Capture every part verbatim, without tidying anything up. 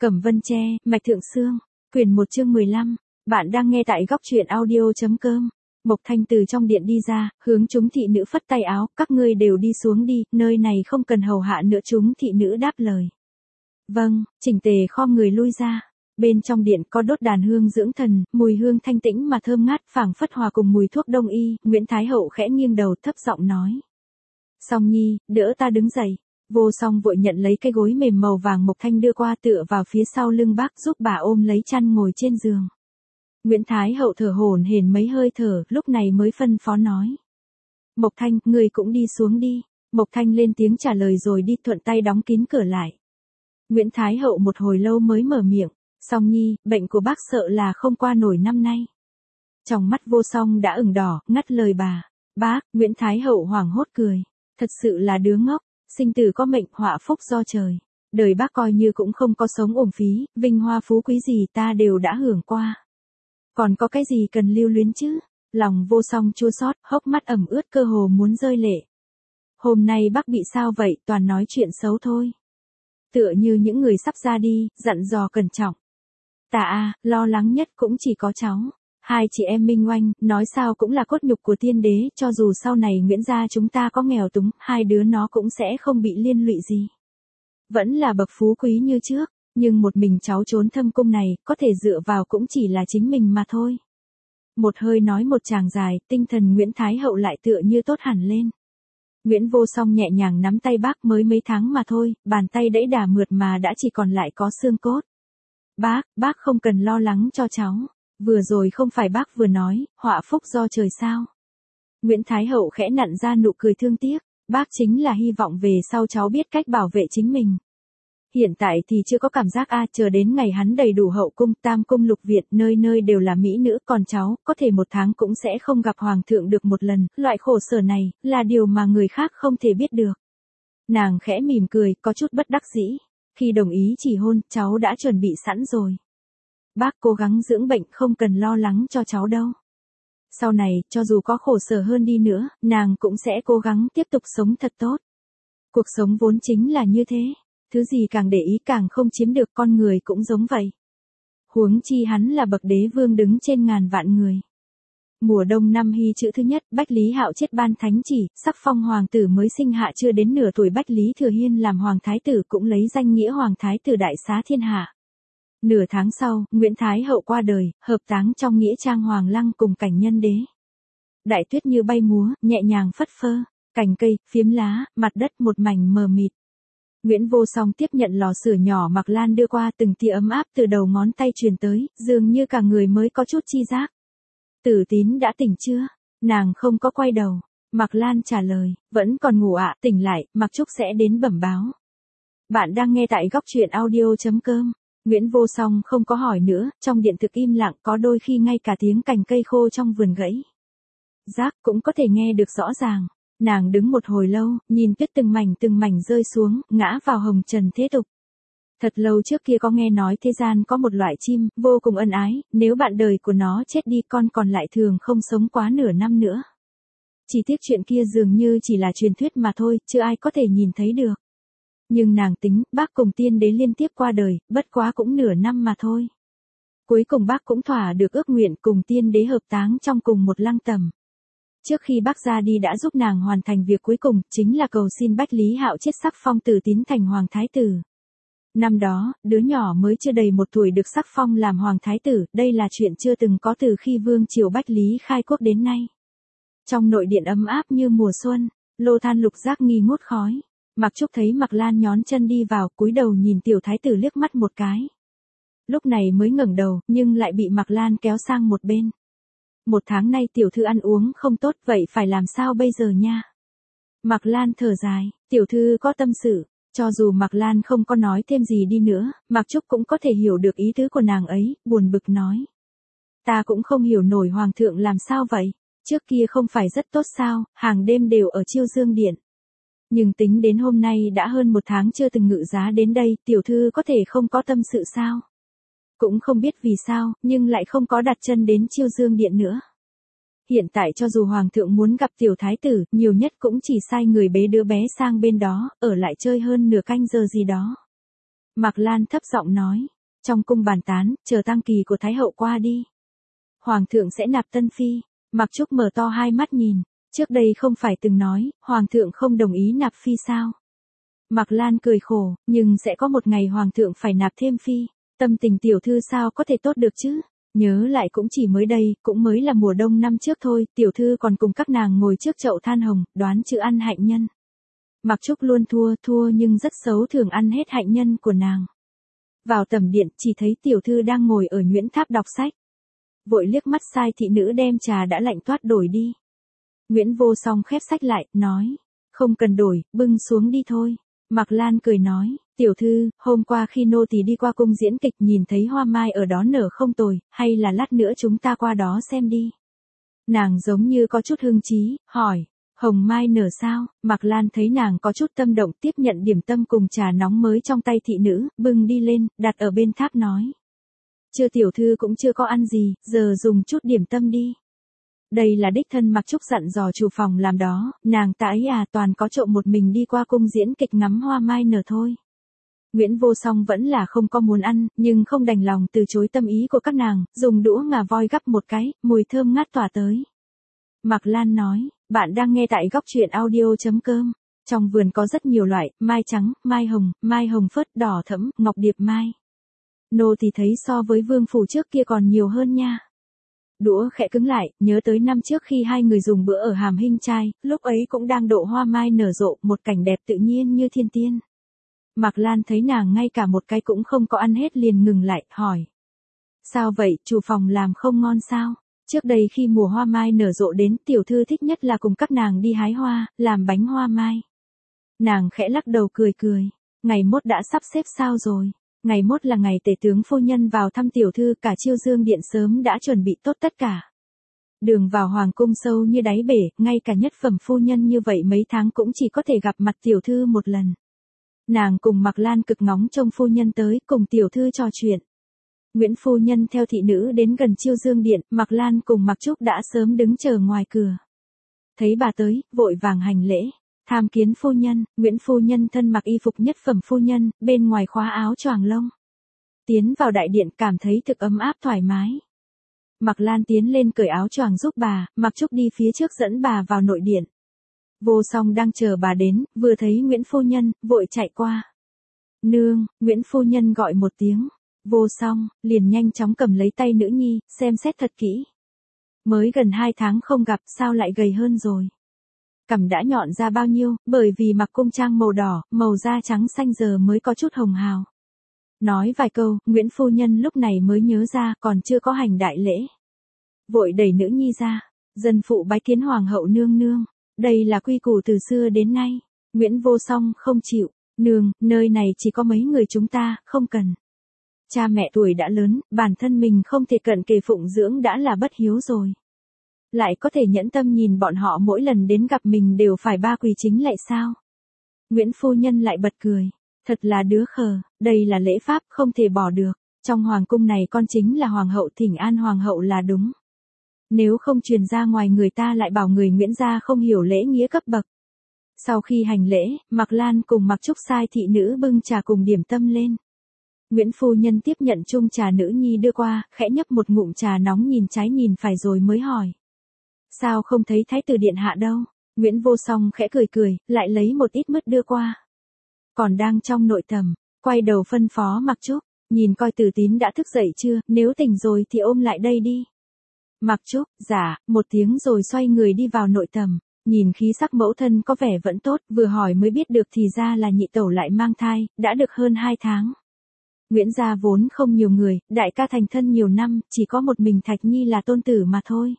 Cẩm Vân Tre, Mạch Thượng Sương, quyển một chương mười lăm, bạn đang nghe tại góc truyện audio.com. Mộc Thanh từ trong điện đi ra, hướng chúng thị nữ phất tay áo, các ngươi đều đi xuống đi, nơi này không cần hầu hạ nữa. Chúng thị nữ đáp lời. Vâng, chỉnh tề khom người lui ra. Bên trong điện có đốt đàn hương dưỡng thần, mùi hương thanh tĩnh mà thơm ngát, phảng phất hòa cùng mùi thuốc đông y. Nguyễn Thái Hậu khẽ nghiêng đầu thấp giọng nói. Song Nhi, đỡ ta đứng dậy. Vô Song vội nhận lấy cái gối mềm màu vàng Mộc Thanh đưa qua, tựa vào phía sau lưng bác, giúp bà ôm lấy chăn ngồi trên giường. Nguyễn Thái Hậu thở hổn hển mấy hơi thở, lúc này mới phân phó nói. Mộc Thanh, người cũng đi xuống đi. Mộc Thanh lên tiếng trả lời rồi đi, thuận tay đóng kín cửa lại. Nguyễn Thái Hậu một hồi lâu mới mở miệng. Song Nhi, bệnh của bác sợ là không qua nổi năm nay. Trong mắt Vô Song đã ửng đỏ, ngắt lời bà. Bác, Nguyễn Thái Hậu hoảng hốt cười. Thật sự là đứa ngốc. Sinh tử có mệnh, họa phúc do trời. Đời bác coi như cũng không có sống uổng phí, vinh hoa phú quý gì ta đều đã hưởng qua. Còn có cái gì cần lưu luyến chứ? Lòng Vô Song chua xót, hốc mắt ẩm ướt cơ hồ muốn rơi lệ. Hôm nay bác bị sao vậy, toàn nói chuyện xấu thôi. Tựa như những người sắp ra đi, dặn dò cẩn trọng. Ta à, lo lắng nhất cũng chỉ có cháu. Hai chị em Minh Oanh, nói sao cũng là cốt nhục của tiên đế, cho dù sau này Nguyễn gia chúng ta có nghèo túng, hai đứa nó cũng sẽ không bị liên lụy gì. Vẫn là bậc phú quý như trước, nhưng một mình cháu trốn thâm cung này, có thể dựa vào cũng chỉ là chính mình mà thôi. Một hơi nói một tràng dài, tinh thần Nguyễn Thái Hậu lại tựa như tốt hẳn lên. Nguyễn Vô Song nhẹ nhàng nắm tay bác, mới mấy tháng mà thôi, bàn tay đẫy đà mượt mà đã chỉ còn lại có xương cốt. Bác, bác không cần lo lắng cho cháu. Vừa rồi không phải bác vừa nói, họa phúc do trời sao? Nguyễn Thái Hậu khẽ nặn ra nụ cười thương tiếc, bác chính là hy vọng về sau cháu biết cách bảo vệ chính mình. Hiện tại thì chưa có cảm giác a, chờ đến ngày hắn đầy đủ hậu cung, tam cung lục viện, nơi nơi đều là mỹ nữ, còn cháu, có thể một tháng cũng sẽ không gặp hoàng thượng được một lần, loại khổ sở này, là điều mà người khác không thể biết được. Nàng khẽ mỉm cười, có chút bất đắc dĩ, khi đồng ý chỉ hôn, cháu đã chuẩn bị sẵn rồi. Bác cố gắng dưỡng bệnh, không cần lo lắng cho cháu đâu. Sau này, cho dù có khổ sở hơn đi nữa, nàng cũng sẽ cố gắng tiếp tục sống thật tốt. Cuộc sống vốn chính là như thế. Thứ gì càng để ý càng không chiếm được, con người cũng giống vậy. Huống chi hắn là bậc đế vương đứng trên ngàn vạn người. Mùa đông năm Hy chữ thứ nhất, Bách Lý Hạo chết ban thánh chỉ, sắc phong hoàng tử mới sinh hạ chưa đến nửa tuổi Bách Lý Thừa Hiên làm hoàng thái tử, cũng lấy danh nghĩa hoàng thái tử đại xá thiên hạ. Nửa tháng sau, Nguyễn Thái Hậu qua đời, hợp táng trong nghĩa trang Hoàng Lăng cùng cảnh nhân đế. Đại tuyết như bay múa, nhẹ nhàng phất phơ, cành cây, phiếm lá, mặt đất một mảnh mờ mịt. Nguyễn Vô Song tiếp nhận lò sưởi nhỏ Mạc Lan đưa qua, từng tia ấm áp từ đầu ngón tay truyền tới, dường như cả người mới có chút chi giác. Tử Tín đã tỉnh chưa? Nàng không có quay đầu. Mạc Lan trả lời, vẫn còn ngủ ạ, tỉnh lại, Mạc Trúc sẽ đến bẩm báo. Bạn đang nghe tại góc truyện audio.com. Nguyễn Vô Song không có hỏi nữa, trong điện thực im lặng, có đôi khi ngay cả tiếng cành cây khô trong vườn gãy rác cũng có thể nghe được rõ ràng. Nàng đứng một hồi lâu, nhìn tuyết từng mảnh từng mảnh rơi xuống, ngã vào hồng trần thế tục. Thật lâu trước kia có nghe nói thế gian có một loại chim, vô cùng ân ái, nếu bạn đời của nó chết đi con còn lại thường không sống quá nửa năm nữa. Chỉ tiếc chuyện kia dường như chỉ là truyền thuyết mà thôi, chưa ai có thể nhìn thấy được. Nhưng nàng tính, bác cùng tiên đế liên tiếp qua đời, bất quá cũng nửa năm mà thôi. Cuối cùng bác cũng thỏa được ước nguyện cùng tiên đế hợp táng trong cùng một lăng tẩm. Trước khi bác ra đi đã giúp nàng hoàn thành việc cuối cùng, chính là cầu xin Bách Lý Hạo chết sắc phong Tử Tín thành hoàng thái tử. Năm đó, đứa nhỏ mới chưa đầy một tuổi được sắc phong làm hoàng thái tử, đây là chuyện chưa từng có từ khi vương triều Bách Lý khai quốc đến nay. Trong nội điện ấm áp như mùa xuân, lô than lục giác nghi ngút khói. Mạc Trúc thấy Mạc Lan nhón chân đi vào, cúi đầu nhìn tiểu thái tử liếc mắt một cái. Lúc này mới ngẩng đầu, nhưng lại bị Mạc Lan kéo sang một bên. Một tháng nay tiểu thư ăn uống không tốt, vậy phải làm sao bây giờ nha? Mạc Lan thở dài, tiểu thư có tâm sự, cho dù Mạc Lan không có nói thêm gì đi nữa, Mạc Trúc cũng có thể hiểu được ý tứ của nàng ấy, buồn bực nói. Ta cũng không hiểu nổi hoàng thượng làm sao vậy, trước kia không phải rất tốt sao, hàng đêm đều ở Chiêu Dương Điện. Nhưng tính đến hôm nay đã hơn một tháng chưa từng ngự giá đến đây, tiểu thư có thể không có tâm sự sao? Cũng không biết vì sao, nhưng lại không có đặt chân đến Chiêu Dương Điện nữa. Hiện tại cho dù hoàng thượng muốn gặp tiểu thái tử, nhiều nhất cũng chỉ sai người bế đứa bé sang bên đó, ở lại chơi hơn nửa canh giờ gì đó. Mạc Lan thấp giọng nói. Trong cung bàn tán, chờ tang kỳ của Thái hậu qua đi. Hoàng thượng sẽ nạp tân phi. Mạc Trúc mở to hai mắt nhìn. Trước đây không phải từng nói, Hoàng thượng không đồng ý nạp phi sao? Mạc Lan cười khổ, nhưng sẽ có một ngày Hoàng thượng phải nạp thêm phi. Tâm tình tiểu thư sao có thể tốt được chứ? Nhớ lại cũng chỉ mới đây, cũng mới là mùa đông năm trước thôi, tiểu thư còn cùng các nàng ngồi trước chậu than hồng, đoán chữ ăn hạnh nhân. Mạc Trúc luôn thua, thua nhưng rất xấu thường ăn hết hạnh nhân của nàng. Vào tầm điện, chỉ thấy tiểu thư đang ngồi ở nhuyễn tháp đọc sách. Vội liếc mắt sai thị nữ đem trà đã lạnh toát đổi đi. Nguyễn Vô Song khép sách lại, nói, không cần đổi, bưng xuống đi thôi. Mạc Lan cười nói, tiểu thư, hôm qua khi nô tỳ đi qua cung diễn kịch nhìn thấy hoa mai ở đó nở không tồi, hay là lát nữa chúng ta qua đó xem đi. Nàng giống như có chút hưng trí, hỏi, hồng mai nở sao? Mạc Lan thấy nàng có chút tâm động tiếp nhận điểm tâm cùng trà nóng mới trong tay thị nữ, bưng đi lên, đặt ở bên tháp nói. Chưa tiểu thư cũng chưa có ăn gì, giờ dùng chút điểm tâm đi. Đây là đích thân Mạc Trúc dặn dò chủ phòng làm đó, nàng ta ấy à toàn có trộm một mình đi qua cung diễn kịch ngắm hoa mai nở thôi. Nguyễn Vô Song vẫn là không có muốn ăn, nhưng không đành lòng từ chối tâm ý của các nàng, dùng đũa ngà voi gắp một cái, mùi thơm ngát tỏa tới. Mạc Lan nói, bạn đang nghe tại góc truyện audio.com. Trong vườn có rất nhiều loại, mai trắng, mai hồng, mai hồng phớt, đỏ thẫm, ngọc điệp mai. Nô thì thấy so với vương phủ trước kia còn nhiều hơn nha. Đũa khẽ cứng lại, nhớ tới năm trước khi hai người dùng bữa ở Hàm Hinh Trai, lúc ấy cũng đang độ hoa mai nở rộ, một cảnh đẹp tự nhiên như thiên tiên. Mạc Lan thấy nàng ngay cả một cái cũng không có ăn hết liền ngừng lại, hỏi. Sao vậy, chủ phòng làm không ngon sao? Trước đây khi mùa hoa mai nở rộ đến, tiểu thư thích nhất là cùng các nàng đi hái hoa, làm bánh hoa mai. Nàng khẽ lắc đầu cười cười, ngày mốt đã sắp xếp sao rồi? Ngày mốt là ngày tể tướng phu nhân vào thăm tiểu thư, cả Chiêu Dương điện sớm đã chuẩn bị tốt tất cả. Đường vào hoàng cung sâu như đáy bể, ngay cả nhất phẩm phu nhân như vậy mấy tháng cũng chỉ có thể gặp mặt tiểu thư một lần. Nàng cùng Mạc Lan cực ngóng trông phu nhân tới, cùng tiểu thư trò chuyện. Nguyễn phu nhân theo thị nữ đến gần Chiêu Dương điện, Mạc Lan cùng Mạc Trúc đã sớm đứng chờ ngoài cửa. Thấy bà tới, vội vàng hành lễ. Tham kiến phu nhân. Nguyễn phu nhân thân mặc y phục nhất phẩm phu nhân, bên ngoài khóa áo choàng lông. Tiến vào đại điện cảm thấy thực ấm áp thoải mái. Mạc Lan tiến lên cởi áo choàng giúp bà, Mạc Trúc đi phía trước dẫn bà vào nội điện. Vô Song đang chờ bà đến, vừa thấy Nguyễn phu nhân, vội chạy qua. Nương, Nguyễn phu nhân gọi một tiếng. Vô Song, liền nhanh chóng cầm lấy tay nữ nhi, xem xét thật kỹ. Mới gần hai tháng không gặp, sao lại gầy hơn rồi? Cằm đã nhọn ra bao nhiêu, bởi vì mặc cung trang màu đỏ, màu da trắng xanh giờ mới có chút hồng hào. Nói vài câu, Nguyễn phu nhân lúc này mới nhớ ra, còn chưa có hành đại lễ. Vội đẩy nữ nhi ra, dân phụ bái kiến hoàng hậu nương nương, đây là quy củ từ xưa đến nay. Nguyễn Vô Song không chịu, nương, nơi này chỉ có mấy người chúng ta, không cần. Cha mẹ tuổi đã lớn, bản thân mình không thể cận kề phụng dưỡng đã là bất hiếu rồi. Lại có thể nhẫn tâm nhìn bọn họ mỗi lần đến gặp mình đều phải ba quỳ chính lại sao? Nguyễn phu nhân lại bật cười. Thật là đứa khờ, đây là lễ pháp không thể bỏ được. Trong hoàng cung này con chính là hoàng hậu, thỉnh an hoàng hậu là đúng. Nếu không truyền ra ngoài người ta lại bảo người Nguyễn gia không hiểu lễ nghĩa cấp bậc. Sau khi hành lễ, Mạc Lan cùng Mạc Trúc sai thị nữ bưng trà cùng điểm tâm lên. Nguyễn phu nhân tiếp nhận chung trà nữ nhi đưa qua, khẽ nhấp một ngụm trà nóng nhìn trái nhìn phải rồi mới hỏi. Sao không thấy thái tử điện hạ đâu? Nguyễn Vô Song khẽ cười cười, lại lấy một ít mứt đưa qua. Còn đang trong nội tầm, quay đầu phân phó Mạc Trúc, nhìn coi Tử Tín đã thức dậy chưa, nếu tỉnh rồi thì ôm lại đây đi. Mạc Trúc, dạ, một tiếng rồi xoay người đi vào nội tầm, nhìn khí sắc mẫu thân có vẻ vẫn tốt, vừa hỏi mới biết được thì ra là nhị tẩu lại mang thai, đã được hơn hai tháng. Nguyễn gia vốn không nhiều người, đại ca thành thân nhiều năm, chỉ có một mình Thạch Nhi là tôn tử mà thôi.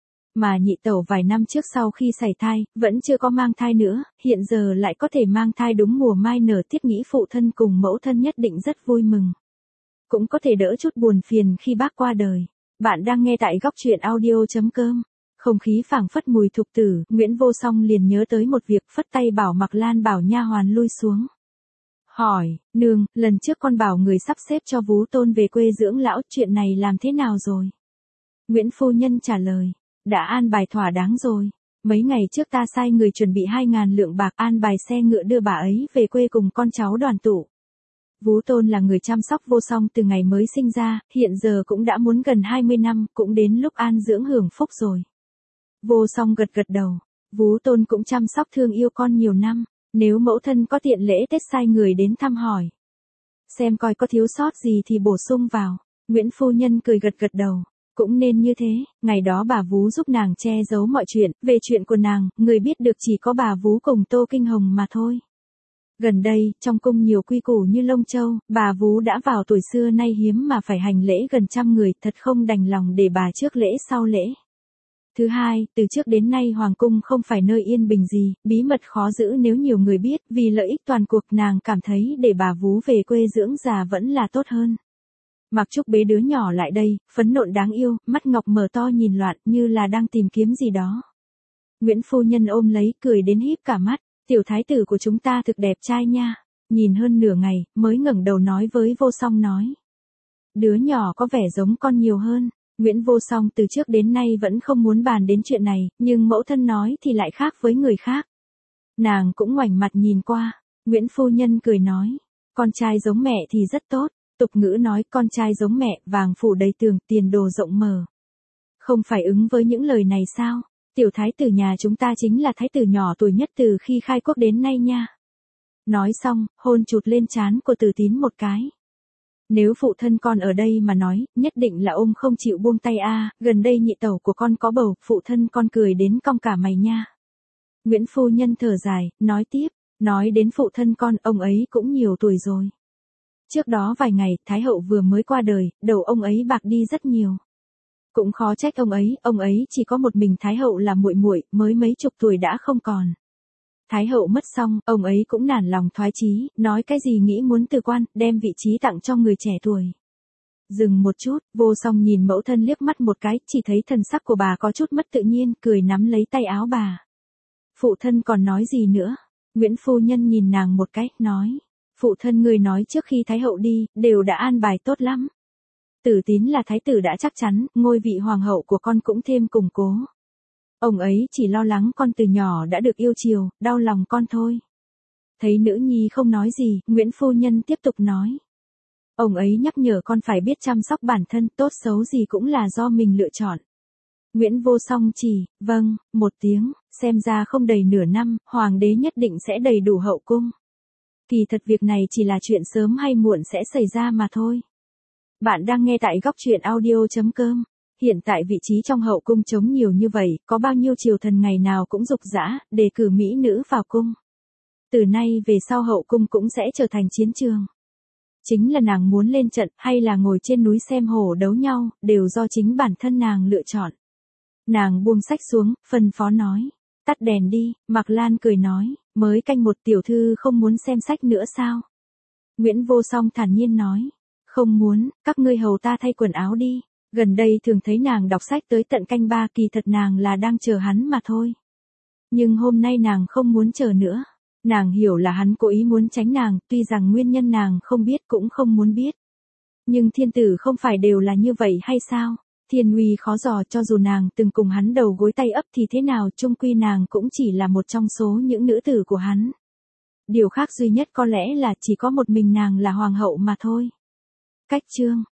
Mà nhị tẩu vài năm trước sau khi sảy thai, vẫn chưa có mang thai nữa, hiện giờ lại có thể mang thai đúng mùa mai nở, thiết nghĩ phụ thân cùng mẫu thân nhất định rất vui mừng. Cũng có thể đỡ chút buồn phiền khi bác qua đời. Bạn đang nghe tại góc truyện audio.com. Không khí phảng phất mùi thục tử, Nguyễn Vô Song liền nhớ tới một việc, phất tay bảo Mạc Lan bảo nha hoàn lui xuống. Hỏi, nương, lần trước con bảo người sắp xếp cho vú tôn về quê dưỡng lão, chuyện này làm thế nào rồi? Nguyễn phu nhân trả lời. Đã an bài thỏa đáng rồi. Mấy ngày trước ta sai người chuẩn bị hai ngàn lượng bạc an bài xe ngựa đưa bà ấy về quê cùng con cháu đoàn tụ. Vú Tôn là người chăm sóc Vô Song từ ngày mới sinh ra, hiện giờ cũng đã muốn gần hai mươi năm, cũng đến lúc an dưỡng hưởng phúc rồi. Vô Song gật gật đầu. Vú Tôn cũng chăm sóc thương yêu con nhiều năm, nếu mẫu thân có tiện lễ Tết sai người đến thăm hỏi, xem coi có thiếu sót gì thì bổ sung vào. Nguyễn phu nhân cười gật gật đầu. Cũng nên như thế, ngày đó bà Vú giúp nàng che giấu mọi chuyện, về chuyện của nàng, người biết được chỉ có bà Vú cùng Tô Kinh Hồng mà thôi. Gần đây, trong cung nhiều quy củ như lông châu, bà Vú đã vào tuổi xưa nay hiếm mà phải hành lễ gần trăm người, thật không đành lòng để bà trước lễ sau lễ. Thứ hai, từ trước đến nay Hoàng cung không phải nơi yên bình gì, bí mật khó giữ nếu nhiều người biết, vì lợi ích toàn cuộc nàng cảm thấy để bà Vú về quê dưỡng già vẫn là tốt hơn. Mặc Trúc bế đứa nhỏ lại đây, phấn nộn đáng yêu, mắt ngọc mở to nhìn loạn như là đang tìm kiếm gì đó. Nguyễn phu nhân ôm lấy, cười đến híp cả mắt, tiểu thái tử của chúng ta thực đẹp trai nha. Nhìn hơn nửa ngày, mới ngẩng đầu nói với Vô Song nói. Đứa nhỏ có vẻ giống con nhiều hơn. Nguyễn Vô Song từ trước đến nay vẫn không muốn bàn đến chuyện này, nhưng mẫu thân nói thì lại khác với người khác. Nàng cũng ngoảnh mặt nhìn qua, Nguyễn phu nhân cười nói, con trai giống mẹ thì rất tốt. Tục ngữ nói con trai giống mẹ, vàng phủ đầy tường, tiền đồ rộng mở. Không phải ứng với những lời này sao? Tiểu thái tử nhà chúng ta chính là thái tử nhỏ tuổi nhất từ khi khai quốc đến nay nha. Nói xong, hôn chụt lên trán của Từ Tín một cái. Nếu phụ thân con ở đây mà nói, nhất định là ôm không chịu buông tay a. Gần đây nhị tẩu của con có bầu, phụ thân con cười đến cong cả mày nha. Nguyễn phu nhân thở dài, nói tiếp, nói đến phụ thân con, ông ấy cũng nhiều tuổi rồi. Trước đó vài ngày, Thái hậu vừa mới qua đời, đầu ông ấy bạc đi rất nhiều. Cũng khó trách ông ấy, ông ấy chỉ có một mình Thái hậu là muội muội, mới mấy chục tuổi đã không còn. Thái hậu mất xong, ông ấy cũng nản lòng thoái chí, nói cái gì nghĩ muốn từ quan, đem vị trí tặng cho người trẻ tuổi. Dừng một chút, Vô Song nhìn mẫu thân liếc mắt một cái, chỉ thấy thần sắc của bà có chút mất tự nhiên, cười nắm lấy tay áo bà. Phụ thân còn nói gì nữa? Nguyễn phu nhân nhìn nàng một cái, nói. Phụ thân người nói trước khi Thái hậu đi, đều đã an bài tốt lắm. Tử Tín là thái tử đã chắc chắn, ngôi vị hoàng hậu của con cũng thêm củng cố. Ông ấy chỉ lo lắng con từ nhỏ đã được yêu chiều, đau lòng con thôi. Thấy nữ nhi không nói gì, Nguyễn phu nhân tiếp tục nói. Ông ấy nhắc nhở con phải biết chăm sóc bản thân, tốt xấu gì cũng là do mình lựa chọn. Nguyễn Vô Song chỉ, vâng, một tiếng, xem ra không đầy nửa năm, hoàng đế nhất định sẽ đầy đủ hậu cung. Kỳ thật việc này chỉ là chuyện sớm hay muộn sẽ xảy ra mà thôi. Bạn đang nghe tại góc truyện audio chấm com. Hiện tại vị trí trong hậu cung trống nhiều như vậy, có bao nhiêu triều thần ngày nào cũng dục dã, đề cử mỹ nữ vào cung. Từ nay về sau hậu cung cũng sẽ trở thành chiến trường. Chính là nàng muốn lên trận hay là ngồi trên núi xem hổ đấu nhau, đều do chính bản thân nàng lựa chọn. Nàng buông sách xuống, phân phó nói. Tắt đèn đi, Mạc Lan cười nói, mới canh một tiểu thư không muốn xem sách nữa sao? Nguyễn Vô Song thản nhiên nói, không muốn, các ngươi hầu ta thay quần áo đi. Gần đây thường thấy nàng đọc sách tới tận canh ba, kỳ thật nàng là đang chờ hắn mà thôi. Nhưng hôm nay nàng không muốn chờ nữa. Nàng hiểu là hắn cố ý muốn tránh nàng, tuy rằng nguyên nhân nàng không biết cũng không muốn biết. Nhưng thiên tử không phải đều là như vậy hay sao? Thiên uy khó dò, cho dù nàng từng cùng hắn đầu gối tay ấp thì thế nào, chung quy nàng cũng chỉ là một trong số những nữ tử của hắn. Điều khác duy nhất có lẽ là chỉ có một mình nàng là hoàng hậu mà thôi. Cách chương